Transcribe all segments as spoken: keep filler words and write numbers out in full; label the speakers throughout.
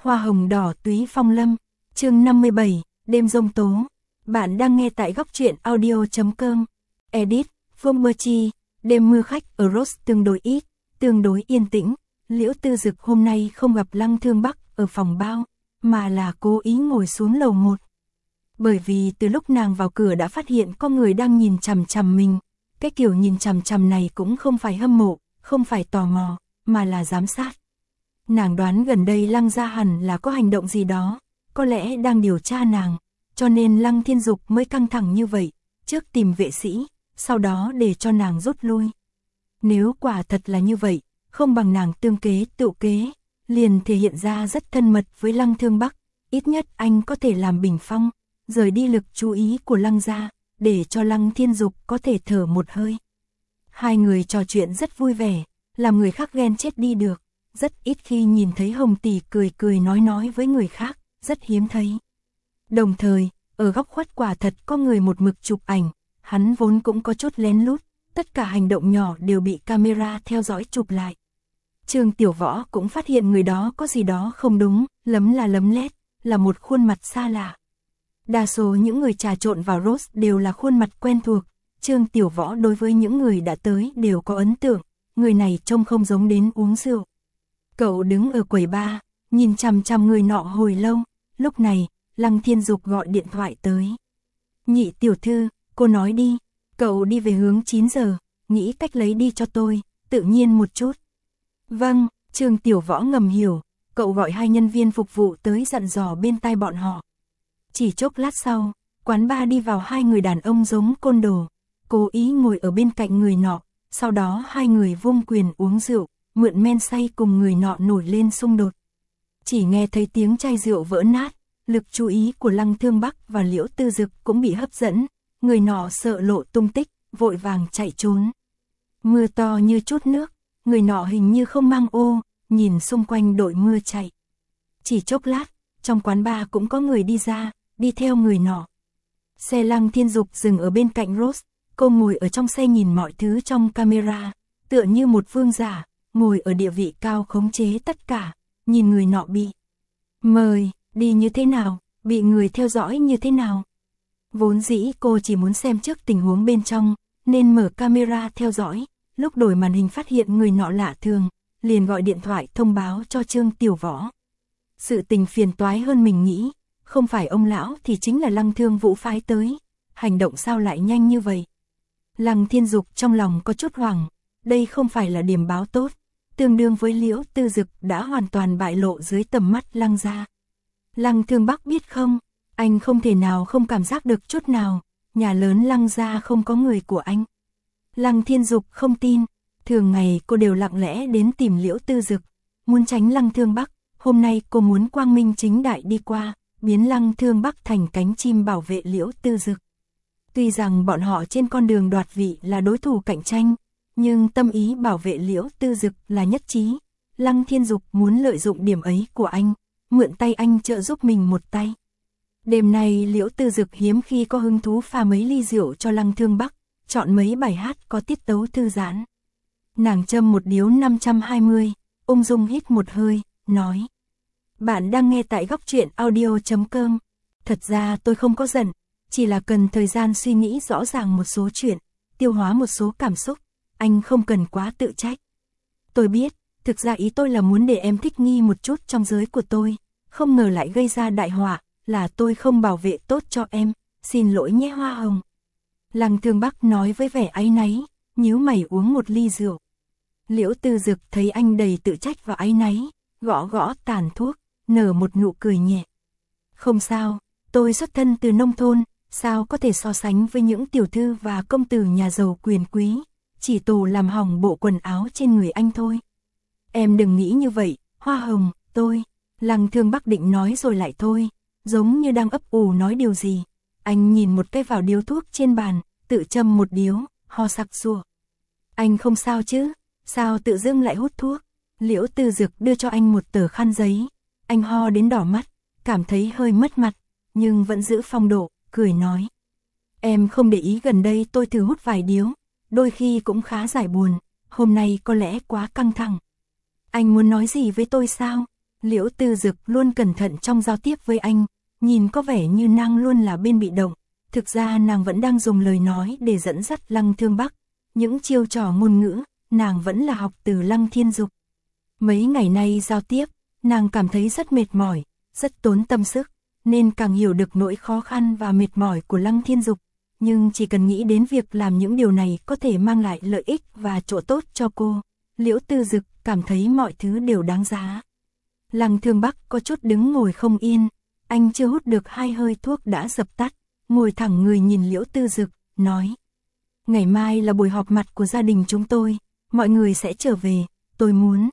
Speaker 1: Hoa hồng đỏ túy phong lâm, chương năm mươi bảy, đêm giông tố. Bạn đang nghe tại góc truyện audio chấm com. Edit, Vương Mơ Chi, đêm mưa khách ở Rose tương đối ít, tương đối yên tĩnh. Liễu Tư Dực hôm nay không gặp Lăng Thương Bắc ở phòng bao, mà là cố ý ngồi xuống lầu một. Bởi vì từ lúc nàng vào cửa đã phát hiện có người đang nhìn chằm chằm mình. Cái kiểu nhìn chằm chằm này cũng không phải hâm mộ, không phải tò mò, mà là giám sát. Nàng đoán gần đây Lăng gia hẳn là có hành động gì đó, có lẽ đang điều tra nàng, cho nên Lăng Thiên Dục mới căng thẳng như vậy, trước tìm vệ sĩ, sau đó để cho nàng rút lui. Nếu quả thật là như vậy, không bằng nàng tương kế tự kế, liền thể hiện ra rất thân mật với Lăng Thương Bắc, ít nhất anh có thể làm bình phong, rời đi lực chú ý của Lăng gia, để cho Lăng Thiên Dục có thể thở một hơi. Hai người trò chuyện rất vui vẻ, làm người khác ghen chết đi được. Rất ít khi nhìn thấy Hồng tỷ cười cười nói nói với người khác, rất hiếm thấy. Đồng thời, ở góc khuất quả thật có người một mực chụp ảnh, hắn vốn cũng có chút lén lút, tất cả hành động nhỏ đều bị camera theo dõi chụp lại. Trương Tiểu Võ cũng phát hiện người đó có gì đó không đúng, lấm là lấm lét, là một khuôn mặt xa lạ. Đa số những người trà trộn vào Rose đều là khuôn mặt quen thuộc, Trương Tiểu Võ đối với những người đã tới đều có ấn tượng, người này trông không giống đến uống rượu. Cậu đứng ở quầy bar, nhìn chằm chằm người nọ hồi lâu, lúc này, Lăng Thiên Dục gọi điện thoại tới. Nhị tiểu thư, cô nói đi, cậu đi về hướng chín giờ, nghĩ cách lấy đi cho tôi, tự nhiên một chút. Vâng, Trương Tiểu Võ ngầm hiểu, cậu gọi hai nhân viên phục vụ tới dặn dò bên tai bọn họ. Chỉ chốc lát sau, quán bar đi vào hai người đàn ông giống côn đồ, cố ý ngồi ở bên cạnh người nọ, sau đó hai người vung quyền uống rượu. Mượn men say cùng người nọ nổi lên xung đột. Chỉ nghe thấy tiếng chai rượu vỡ nát, lực chú ý của Lăng Thương Bắc và Liễu Tư Dực cũng bị hấp dẫn, người nọ sợ lộ tung tích, vội vàng chạy trốn. Mưa to như chút nước, người nọ hình như không mang ô, nhìn xung quanh đội mưa chạy. Chỉ chốc lát, trong quán bar cũng có người đi ra, đi theo người nọ. Xe Lăng Thiên Dục dừng ở bên cạnh Rose, cô ngồi ở trong xe nhìn mọi thứ trong camera, tựa như một vương giả. Ngồi ở địa vị cao khống chế tất cả, nhìn người nọ bị mời, đi như thế nào, bị người theo dõi như thế nào. Vốn dĩ cô chỉ muốn xem trước tình huống bên trong, nên mở camera theo dõi, lúc đổi màn hình phát hiện người nọ lạ thường, liền gọi điện thoại thông báo cho Trương Tiểu Võ. Sự tình phiền toái hơn mình nghĩ, không phải ông lão thì chính là Lăng Thương Vũ phái tới, hành động sao lại nhanh như vậy. Lăng Thiên Dục trong lòng có chút hoảng, đây không phải là điểm báo tốt. Tương đương với Liễu Tư Dực đã hoàn toàn bại lộ dưới tầm mắt Lăng gia. Lăng Thương Bắc biết không, anh không thể nào không cảm giác được chút nào, nhà lớn Lăng gia không có người của anh. Lăng Thiên Dục không tin, thường ngày cô đều lặng lẽ đến tìm Liễu Tư Dực, muốn tránh Lăng Thương Bắc, hôm nay cô muốn quang minh chính đại đi qua, biến Lăng Thương Bắc thành cánh chim bảo vệ Liễu Tư Dực. Tuy rằng bọn họ trên con đường đoạt vị là đối thủ cạnh tranh, nhưng tâm ý bảo vệ Liễu Tư Dực là nhất trí. Lăng Thiên Dục muốn lợi dụng điểm ấy của anh, mượn tay anh trợ giúp mình một tay. Đêm nay Liễu Tư Dực hiếm khi có hứng thú pha mấy ly rượu cho Lăng Thương Bắc, chọn mấy bài hát có tiết tấu thư giãn. Nàng châm một điếu năm trăm hai mươi, ung dung hít một hơi, nói. Bạn đang nghe tại góc truyện audio chấm com. Thật ra tôi không có giận, chỉ là cần thời gian suy nghĩ rõ ràng một số chuyện, tiêu hóa một số cảm xúc. Anh không cần quá tự trách. Tôi biết, thực ra ý tôi là muốn để em thích nghi một chút trong giới của tôi, không ngờ lại gây ra đại họa, là tôi không bảo vệ tốt cho em, xin lỗi nhé Hoa Hồng. Lăng Thương Bắc nói với vẻ áy náy, nhíu mày uống một ly rượu. Liễu Tư Dực thấy anh đầy tự trách và áy náy, gõ gõ tàn thuốc, nở một nụ cười nhẹ. Không sao, tôi xuất thân từ nông thôn, sao có thể so sánh với những tiểu thư và công tử nhà giàu quyền quý. Chỉ tù làm hỏng bộ quần áo trên người anh thôi. Em đừng nghĩ như vậy, Hoa Hồng, tôi. Lăng Thương Bắc định nói rồi lại thôi, giống như đang ấp ủ nói điều gì. Anh nhìn một cái vào điếu thuốc trên bàn, tự châm một điếu, ho sặc sụa. Anh không sao chứ, sao tự dưng lại hút thuốc. Liễu Tư Dực đưa cho anh một tờ khăn giấy. Anh ho đến đỏ mắt, cảm thấy hơi mất mặt, nhưng vẫn giữ phong độ, cười nói. Em không để ý gần đây tôi thử hút vài điếu. Đôi khi cũng khá giải buồn, hôm nay có lẽ quá căng thẳng. Anh muốn nói gì với tôi sao? Liễu Tư Dực luôn cẩn thận trong giao tiếp với anh, nhìn có vẻ như nàng luôn là bên bị động, thực ra nàng vẫn đang dùng lời nói để dẫn dắt Lăng Thương Bắc, những chiêu trò ngôn ngữ, nàng vẫn là học từ Lăng Thiên Dục. Mấy ngày nay giao tiếp, nàng cảm thấy rất mệt mỏi, rất tốn tâm sức, nên càng hiểu được nỗi khó khăn và mệt mỏi của Lăng Thiên Dục, nhưng chỉ cần nghĩ đến việc làm những điều này có thể mang lại lợi ích và chỗ tốt cho cô, Liễu Tư Dực cảm thấy mọi thứ đều đáng giá. Lăng Thương Bắc có chút đứng ngồi không yên, anh chưa hút được hai hơi thuốc đã dập tắt, ngồi thẳng người nhìn Liễu Tư Dực, nói: "Ngày mai là buổi họp mặt của gia đình chúng tôi, mọi người sẽ trở về, tôi muốn."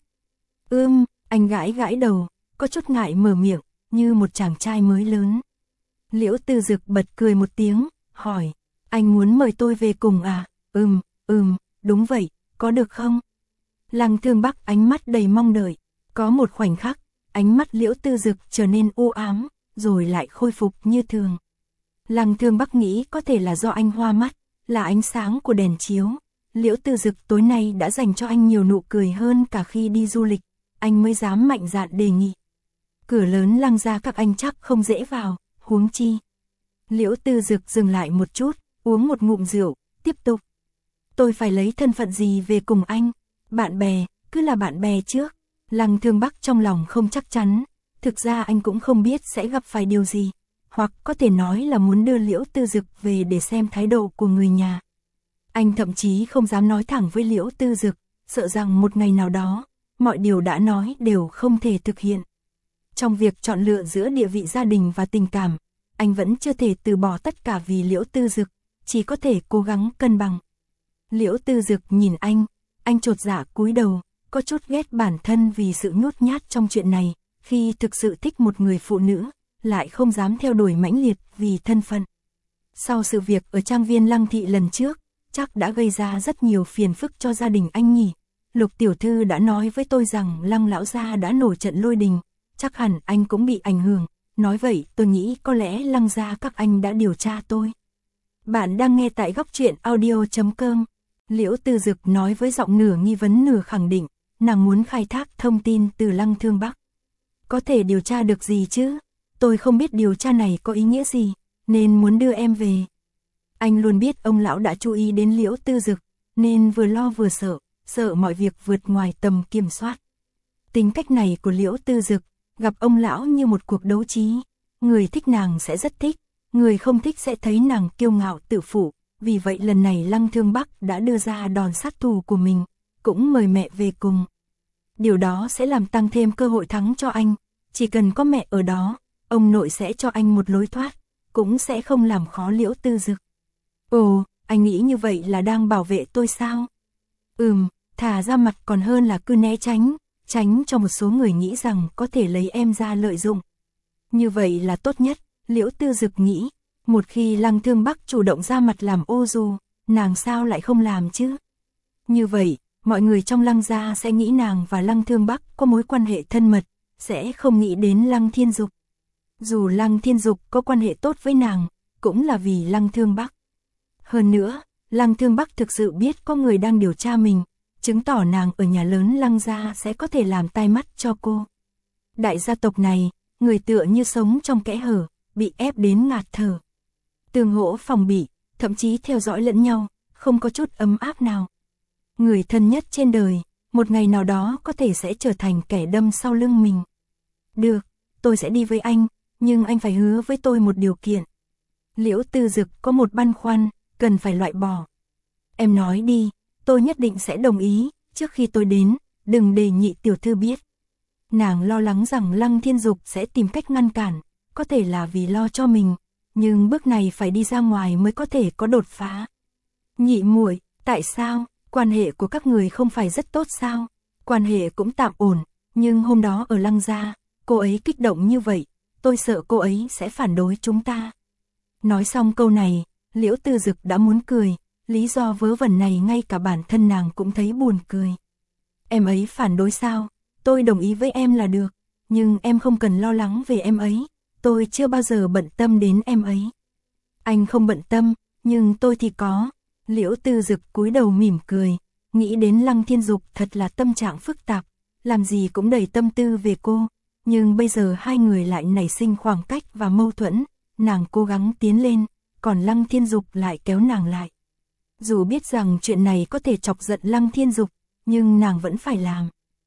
Speaker 1: Ưm, anh gãi gãi đầu, có chút ngại mở miệng, như một chàng trai mới lớn. Liễu Tư Dực bật cười một tiếng, hỏi: "Anh muốn mời tôi về cùng à?" "Ừm, ừm, đúng vậy, có được không?" Lăng Thương Bắc ánh mắt đầy mong đợi, có một khoảnh khắc, ánh mắt Liễu Tư Dực trở nên u ám, rồi lại khôi phục như thường. Lăng Thương Bắc nghĩ có thể là do anh hoa mắt, là ánh sáng của đèn chiếu. Liễu Tư Dực tối nay đã dành cho anh nhiều nụ cười hơn cả khi đi du lịch, anh mới dám mạnh dạn đề nghị. Cửa lớn Lăng gia các anh chắc không dễ vào, huống chi. Liễu Tư Dực dừng lại một chút, uống một ngụm rượu, tiếp tục. "Tôi phải lấy thân phận gì về cùng anh? Bạn bè, cứ là bạn bè trước." Lăng Thương Bắc trong lòng không chắc chắn, thực ra anh cũng không biết sẽ gặp phải điều gì, hoặc có thể nói là muốn đưa Liễu Tư Dực về để xem thái độ của người nhà. Anh thậm chí không dám nói thẳng với Liễu Tư Dực, sợ rằng một ngày nào đó, mọi điều đã nói đều không thể thực hiện. Trong việc chọn lựa giữa địa vị gia đình và tình cảm, anh vẫn chưa thể từ bỏ tất cả vì Liễu Tư Dực, chỉ có thể cố gắng cân bằng. Liễu Tư Dực nhìn anh, anh chột dạ cúi đầu, có chút ghét bản thân vì sự nhút nhát trong chuyện này, khi thực sự thích một người phụ nữ, lại không dám theo đuổi mãnh liệt vì thân phận. Sau sự việc ở trang viên Lăng thị lần trước, chắc đã gây ra rất nhiều phiền phức cho gia đình anh nhỉ. Lục tiểu thư đã nói với tôi rằng Lăng lão gia đã nổi trận lôi đình, chắc hẳn anh cũng bị ảnh hưởng, nói vậy tôi nghĩ có lẽ Lăng gia các anh đã điều tra tôi. Bạn đang nghe tại góc truyện audio chấm com. Liễu Tư Dực nói với giọng nửa nghi vấn nửa khẳng định, nàng muốn khai thác thông tin từ Lăng Thương Bắc. Có thể điều tra được gì chứ? Tôi không biết điều tra này có ý nghĩa gì, nên muốn đưa em về. Anh luôn biết ông lão đã chú ý đến Liễu Tư Dực, nên vừa lo vừa sợ, sợ mọi việc vượt ngoài tầm kiểm soát. Tính cách này của Liễu Tư Dực, gặp ông lão như một cuộc đấu trí, người thích nàng sẽ rất thích, người không thích sẽ thấy nàng kiêu ngạo tự phụ, vì vậy lần này Lăng Thương Bắc đã đưa ra đòn sát thủ của mình, cũng mời mẹ về cùng. Điều đó sẽ làm tăng thêm cơ hội thắng cho anh, chỉ cần có mẹ ở đó, ông nội sẽ cho anh một lối thoát, cũng sẽ không làm khó Liễu Tư Dực. Ồ, anh nghĩ như vậy là đang bảo vệ tôi sao? Ừm, thả ra mặt còn hơn là cứ né tránh, tránh cho một số người nghĩ rằng có thể lấy em ra lợi dụng. Như vậy là tốt nhất, Liễu Tư Dực nghĩ, một khi Lăng Thương Bắc chủ động ra mặt làm ô dù, nàng sao lại không làm chứ? Như vậy, mọi người trong Lăng gia sẽ nghĩ nàng và Lăng Thương Bắc có mối quan hệ thân mật, sẽ không nghĩ đến Lăng Thiên Dục. Dù Lăng Thiên Dục có quan hệ tốt với nàng, cũng là vì Lăng Thương Bắc. Hơn nữa, Lăng Thương Bắc thực sự biết có người đang điều tra mình, chứng tỏ nàng ở nhà lớn Lăng gia sẽ có thể làm tai mắt cho cô. Đại gia tộc này, người tựa như sống trong kẽ hở, bị ép đến ngạt thở. Tương hỗ phòng bị, thậm chí theo dõi lẫn nhau, không có chút ấm áp nào. Người thân nhất trên đời, một ngày nào đó có thể sẽ trở thành kẻ đâm sau lưng mình. Được, tôi sẽ đi với anh, nhưng anh phải hứa với tôi một điều kiện. Liễu Tư Dực có một băn khoăn, cần phải loại bỏ. Em nói đi, tôi nhất định sẽ đồng ý, trước khi tôi đến, đừng để Nhị tiểu thư biết. Nàng lo lắng rằng Lăng Thiên Dục sẽ tìm cách ngăn cản, có thể là vì lo cho mình, nhưng bước này phải đi ra ngoài mới có thể có đột phá. Nhị muội, tại sao? Quan hệ của các người không phải rất tốt sao? Quan hệ cũng tạm ổn, nhưng hôm đó ở Lăng gia, cô ấy kích động như vậy, tôi sợ cô ấy sẽ phản đối chúng ta. Nói xong câu này, Liễu Tư Dực đã muốn cười, lý do vớ vẩn này ngay cả bản thân nàng cũng thấy buồn cười. Em ấy phản đối sao? Tôi đồng ý với em là được, nhưng em không cần lo lắng về em ấy, tôi chưa bao giờ bận tâm đến em ấy. Anh không bận tâm, nhưng tôi thì có. Liễu Tư Dực cúi đầu mỉm cười, nghĩ đến Lăng Thiên Dục thật là tâm trạng phức tạp, làm gì cũng đầy tâm tư về cô, nhưng bây giờ hai người lại nảy sinh khoảng cách và mâu thuẫn, nàng cố gắng tiến lên, còn Lăng Thiên Dục lại kéo nàng lại. Dù biết rằng chuyện này có thể chọc giận Lăng Thiên Dục, nhưng nàng vẫn phải làm.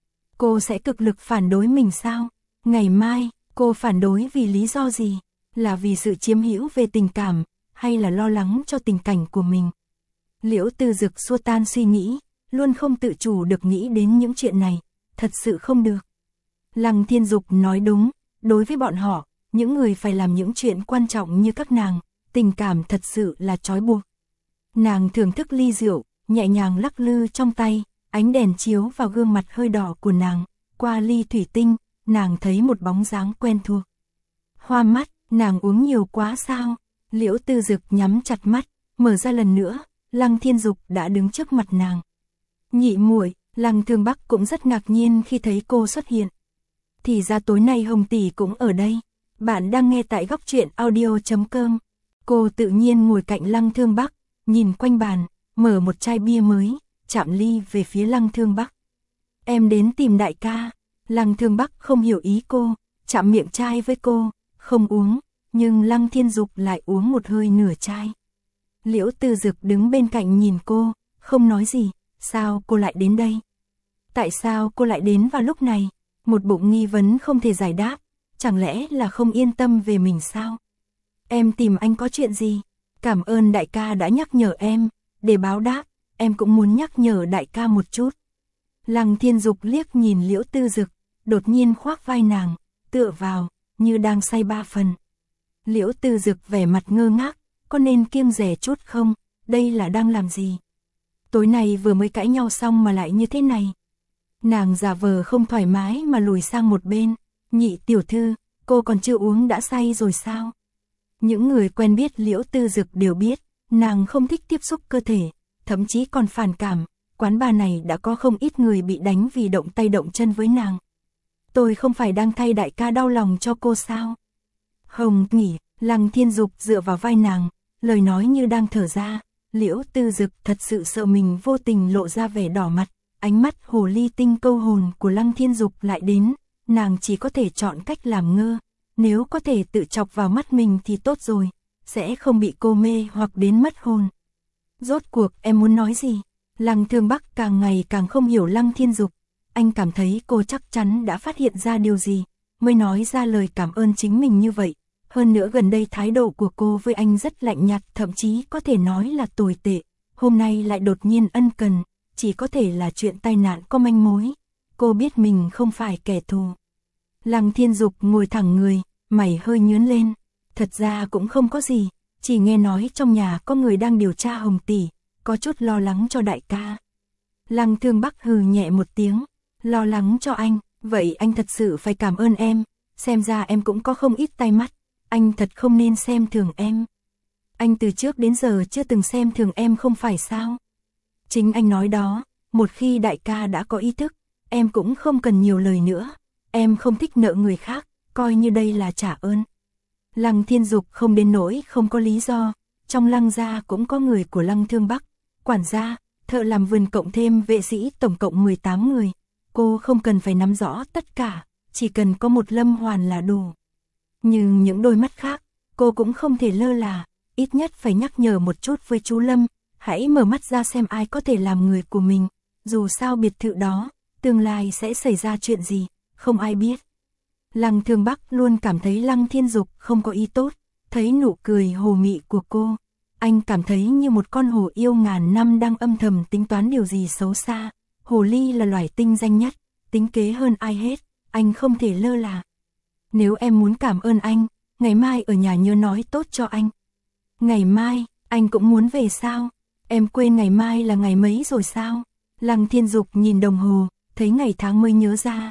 Speaker 1: Cô sẽ cực lực phản đối mình sao? Ngày mai, cô phản đối vì lý do gì? Là vì sự chiếm hữu về tình cảm, hay là lo lắng cho tình cảnh của mình? Liễu Tư Dực xua tan suy nghĩ, luôn không tự chủ được nghĩ đến những chuyện này, thật sự không được. Lăng Thiên Dục nói đúng, đối với bọn họ, những người phải làm những chuyện quan trọng như các nàng, tình cảm thật sự là trói buộc. Nàng thưởng thức ly rượu, nhẹ nhàng lắc lư trong tay, ánh đèn chiếu vào gương mặt hơi đỏ của nàng, qua ly thủy tinh, nàng thấy một bóng dáng quen thuộc. Hoa mắt, nàng uống nhiều quá sao? Liễu Tư Dực nhắm chặt mắt, mở ra lần nữa, Lăng Thiên Dục đã đứng trước mặt nàng. Nhị muội, Lăng Thương Bắc cũng rất ngạc nhiên khi thấy cô xuất hiện. Thì ra tối nay Hồng tỷ cũng ở đây. Bạn đang nghe tại góc truyện audio chấm com. Cô tự nhiên ngồi cạnh Lăng Thương Bắc, nhìn quanh bàn, mở một chai bia mới, chạm ly về phía Lăng Thương Bắc. Em đến tìm đại ca. Lăng Thương Bắc không hiểu ý cô, chạm miệng chai với cô, không uống, nhưng Lăng Thiên Dục lại uống một hơi nửa chai. Liễu Tư Dực đứng bên cạnh nhìn cô, không nói gì. Sao cô lại đến đây? Tại sao cô lại đến vào lúc này? Một bụng nghi vấn không thể giải đáp, chẳng lẽ là không yên tâm về mình sao? Em tìm anh có chuyện gì? Cảm ơn đại ca đã nhắc nhở em, để báo đáp, em cũng muốn nhắc nhở đại ca một chút. Lăng Thiên Dục liếc nhìn Liễu Tư Dực, đột nhiên khoác vai nàng, tựa vào, như đang say ba phần. Liễu Tư Dực vẻ mặt ngơ ngác, có nên kiêng dè chút không? Đây là đang làm gì? Tối nay vừa mới cãi nhau xong mà lại như thế này. Nàng giả vờ không thoải mái mà lùi sang một bên. Nhị tiểu thư, cô còn chưa uống đã say rồi sao? Những người quen biết Liễu Tư Dực đều biết, nàng không thích tiếp xúc cơ thể, thậm chí còn phản cảm. Quán bar này đã có không ít người bị đánh vì động tay động chân với nàng. Tôi không phải đang thay đại ca đau lòng cho cô sao? Hồng nghỉ, Lăng Thiên Dục dựa vào vai nàng, lời nói như đang thở ra. Liễu Tư Dực thật sự sợ mình vô tình lộ ra vẻ đỏ mặt, ánh mắt hồ ly tinh câu hồn của Lăng Thiên Dục lại đến, nàng chỉ có thể chọn cách làm ngơ, nếu có thể tự chọc vào mắt mình thì tốt rồi, sẽ không bị cô mê hoặc đến mất hồn. Rốt cuộc em muốn nói gì? Lăng Thương Bắc càng ngày càng không hiểu Lăng Thiên Dục, anh cảm thấy cô chắc chắn đã phát hiện ra điều gì, mới nói ra lời cảm ơn chính mình như vậy. Hơn nữa gần đây thái độ của cô với anh rất lạnh nhạt, thậm chí có thể nói là tồi tệ. Hôm nay lại đột nhiên ân cần, chỉ có thể là chuyện tai nạn có manh mối. Cô biết mình không phải kẻ thù. Lăng Thiên Dục ngồi thẳng người, mày hơi nhướng lên. Thật ra cũng không có gì, chỉ nghe nói trong nhà có người đang điều tra Hồng tỷ, có chút lo lắng cho đại ca. Lăng Thương Bắc hừ nhẹ một tiếng, lo lắng cho anh, vậy anh thật sự phải cảm ơn em, xem ra em cũng có không ít tay mắt. Anh thật không nên xem thường em. Anh từ trước đến giờ chưa từng xem thường em không phải sao? Chính anh nói đó, một khi đại ca đã có ý thức, em cũng không cần nhiều lời nữa. Em không thích nợ người khác, coi như đây là trả ơn. Lăng Thiên Dục không đến nỗi không có lý do, trong Lăng gia cũng có người của Lăng Thương Bắc, quản gia, thợ làm vườn cộng thêm vệ sĩ tổng cộng mười tám người. Cô không cần phải nắm rõ tất cả, chỉ cần có một Lâm Hoàn là đủ. Nhưng những đôi mắt khác, cô cũng không thể lơ là, ít nhất phải nhắc nhở một chút với chú Lâm, hãy mở mắt ra xem ai có thể làm người của mình, dù sao biệt thự đó, tương lai sẽ xảy ra chuyện gì, không ai biết. Lăng Thương Bắc luôn cảm thấy Lăng Thiên Dục không có ý tốt, thấy nụ cười hồ mị của cô, anh cảm thấy như một con hổ yêu ngàn năm đang âm thầm tính toán điều gì xấu xa. Hồ ly là loài tinh danh nhất, tính kế hơn ai hết, anh không thể lơ là. Nếu em muốn cảm ơn anh, ngày mai ở nhà nhớ nói tốt cho anh. Ngày mai, anh cũng muốn về sao? Em quên ngày mai là ngày mấy rồi sao? Lăng Thiên Dục nhìn đồng hồ, thấy ngày tháng mới nhớ ra.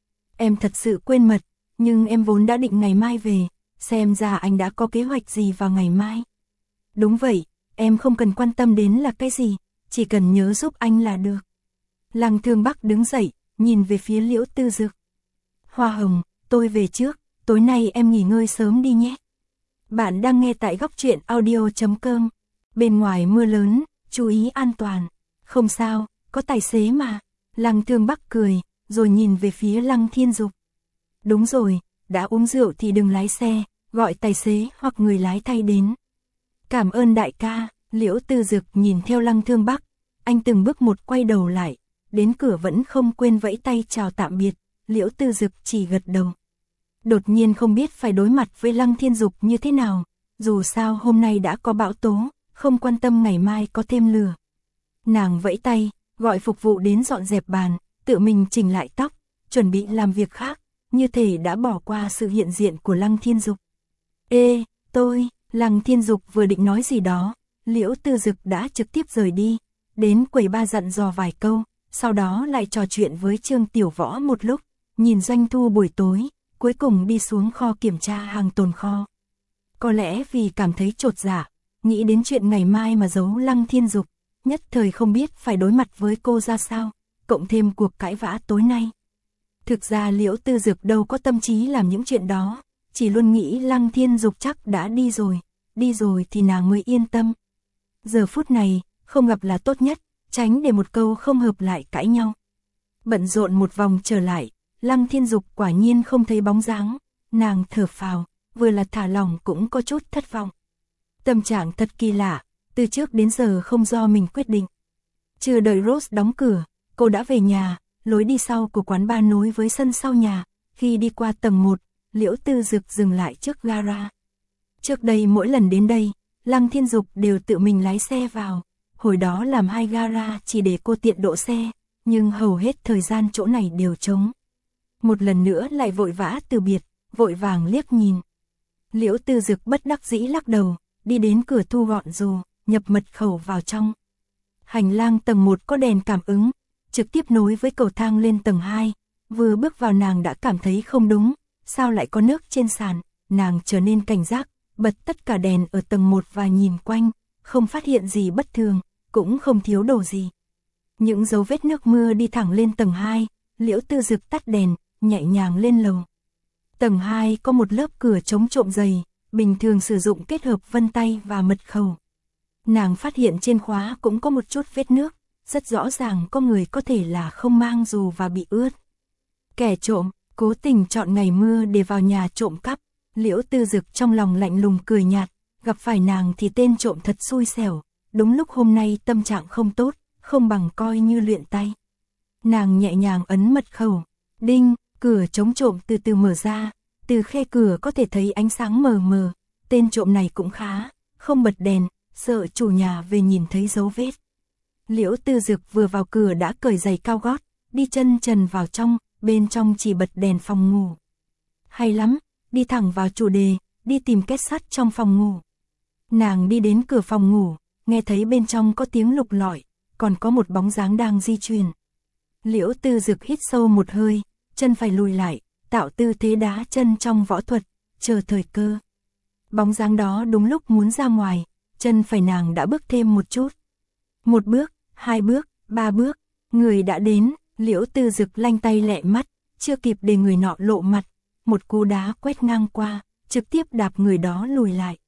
Speaker 1: Em thật sự quên mật, nhưng em vốn đã định ngày mai về, xem ra anh đã có kế hoạch gì vào ngày mai. Đúng vậy, em không cần quan tâm đến là cái gì, chỉ cần nhớ giúp anh là được. Lăng Thương Bắc đứng dậy, nhìn về phía Liễu Tư Dực. Hoa Hồng, tôi về trước, tối nay em nghỉ ngơi sớm đi nhé. Bạn đang nghe tại góc truyện audio chấm com. Bên ngoài mưa lớn, chú ý an toàn. Không sao, có tài xế mà. Lăng Thương Bắc cười, rồi nhìn về phía Lăng Thiên Dục. Đúng rồi, đã uống rượu thì đừng lái xe, gọi tài xế hoặc người lái thay đến. Cảm ơn đại ca, Liễu Tư Dực nhìn theo Lăng Thương Bắc, anh từng bước một quay đầu lại, đến cửa vẫn không quên vẫy tay chào tạm biệt, Liễu Tư Dực chỉ gật đầu. Đột nhiên không biết phải đối mặt với Lăng Thiên Dục như thế nào, dù sao hôm nay đã có bão tố, không quan tâm ngày mai có thêm lửa. Nàng vẫy tay, gọi phục vụ đến dọn dẹp bàn, tự mình chỉnh lại tóc, chuẩn bị làm việc khác, như thể đã bỏ qua sự hiện diện của Lăng Thiên Dục. Ê, tôi, Lăng Thiên Dục vừa định nói gì đó, Liễu Tư Dực đã trực tiếp rời đi, đến quầy ba dặn dò vài câu, sau đó lại trò chuyện với Trương Tiểu Võ một lúc, nhìn doanh thu buổi tối, cuối cùng đi xuống kho kiểm tra hàng tồn kho. Có lẽ vì cảm thấy chột dạ, nghĩ đến chuyện ngày mai mà giấu Lăng Thiên Dục, nhất thời không biết phải đối mặt với cô ra sao, cộng thêm cuộc cãi vã tối nay. Thực ra Liễu Tư Dực đâu có tâm trí làm những chuyện đó, chỉ luôn nghĩ Lăng Thiên Dục chắc đã đi rồi, đi rồi thì nàng mới yên tâm. Giờ phút này, không gặp là tốt nhất, tránh để một câu không hợp lại cãi nhau. Bận rộn một vòng trở lại, Lăng Thiên Dục quả nhiên không thấy bóng dáng, nàng thở phào, vừa là thả lòng cũng có chút thất vọng. Tâm trạng thật kỳ lạ, từ trước đến giờ không do mình quyết định. Chưa đợi Rose đóng cửa, cô đã về nhà, lối đi sau của quán bar nối với sân sau nhà, khi đi qua tầng một, Liễu Tư Dực dừng lại trước gara. Trước đây mỗi lần đến đây, Lăng Thiên Dục đều tự mình lái xe vào, hồi đó làm hai gara chỉ để cô tiện đỗ xe, nhưng hầu hết thời gian chỗ này đều trống. Một lần nữa lại vội vã từ biệt, vội vàng liếc nhìn. Liễu Tư Dực bất đắc dĩ lắc đầu, đi đến cửa thu gọn dù, nhập mật khẩu vào trong. Hành lang tầng một có đèn cảm ứng, trực tiếp nối với cầu thang lên tầng hai, vừa bước vào nàng đã cảm thấy không đúng, sao lại có nước trên sàn, nàng trở nên cảnh giác, bật tất cả đèn ở tầng một và nhìn quanh, không phát hiện gì bất thường, cũng không thiếu đồ gì. Những dấu vết nước mưa đi thẳng lên tầng hai, Liễu Tư Dực tắt đèn, nhẹ nhàng lên lầu. Tầng hai có một lớp cửa chống trộm dày, bình thường sử dụng kết hợp vân tay và mật khẩu. Nàng phát hiện trên khóa cũng có một chút vết nước, rất rõ ràng có người có thể là không mang dù và bị ướt. Kẻ trộm, cố tình chọn ngày mưa để vào nhà trộm cắp, Liễu Tư Dực trong lòng lạnh lùng cười nhạt, gặp phải nàng thì tên trộm thật xui xẻo, đúng lúc hôm nay tâm trạng không tốt, không bằng coi như luyện tay. Nàng nhẹ nhàng ấn mật khẩu, đinh, cửa chống trộm từ từ mở ra, từ khe cửa có thể thấy ánh sáng mờ mờ, tên trộm này cũng khá, không bật đèn, sợ chủ nhà về nhìn thấy dấu vết. Liễu Tư Dực vừa vào cửa đã cởi giày cao gót, đi chân trần vào trong, bên trong chỉ bật đèn phòng ngủ. Hay lắm, đi thẳng vào chủ đề, đi tìm két sắt trong phòng ngủ. Nàng đi đến cửa phòng ngủ, nghe thấy bên trong có tiếng lục lọi, còn có một bóng dáng đang di chuyển. Liễu Tư Dực hít sâu một hơi, chân phải lùi lại, tạo tư thế đá chân trong võ thuật, chờ thời cơ. Bóng dáng đó đúng lúc muốn ra ngoài, chân phải nàng đã bước thêm một chút. Một bước, hai bước, ba bước, người đã đến, Liễu Tư Dực lanh tay lẹ mắt, chưa kịp để người nọ lộ mặt, một cú đá quét ngang qua, trực tiếp đạp người đó lùi lại.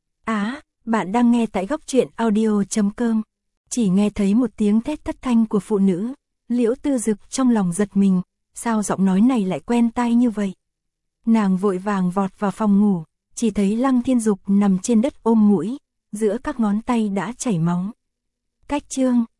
Speaker 1: Á, bạn đang nghe tại góc truyện audio chấm com. Chỉ nghe thấy một tiếng thét thất thanh của phụ nữ, Liễu Tư Dực trong lòng giật mình, sao giọng nói này lại quen tai như vậy. Nàng vội vàng vọt vào phòng ngủ, chỉ thấy Lăng Thiên Dục nằm trên đất ôm mũi, giữa các ngón tay đã chảy máu. Cách chương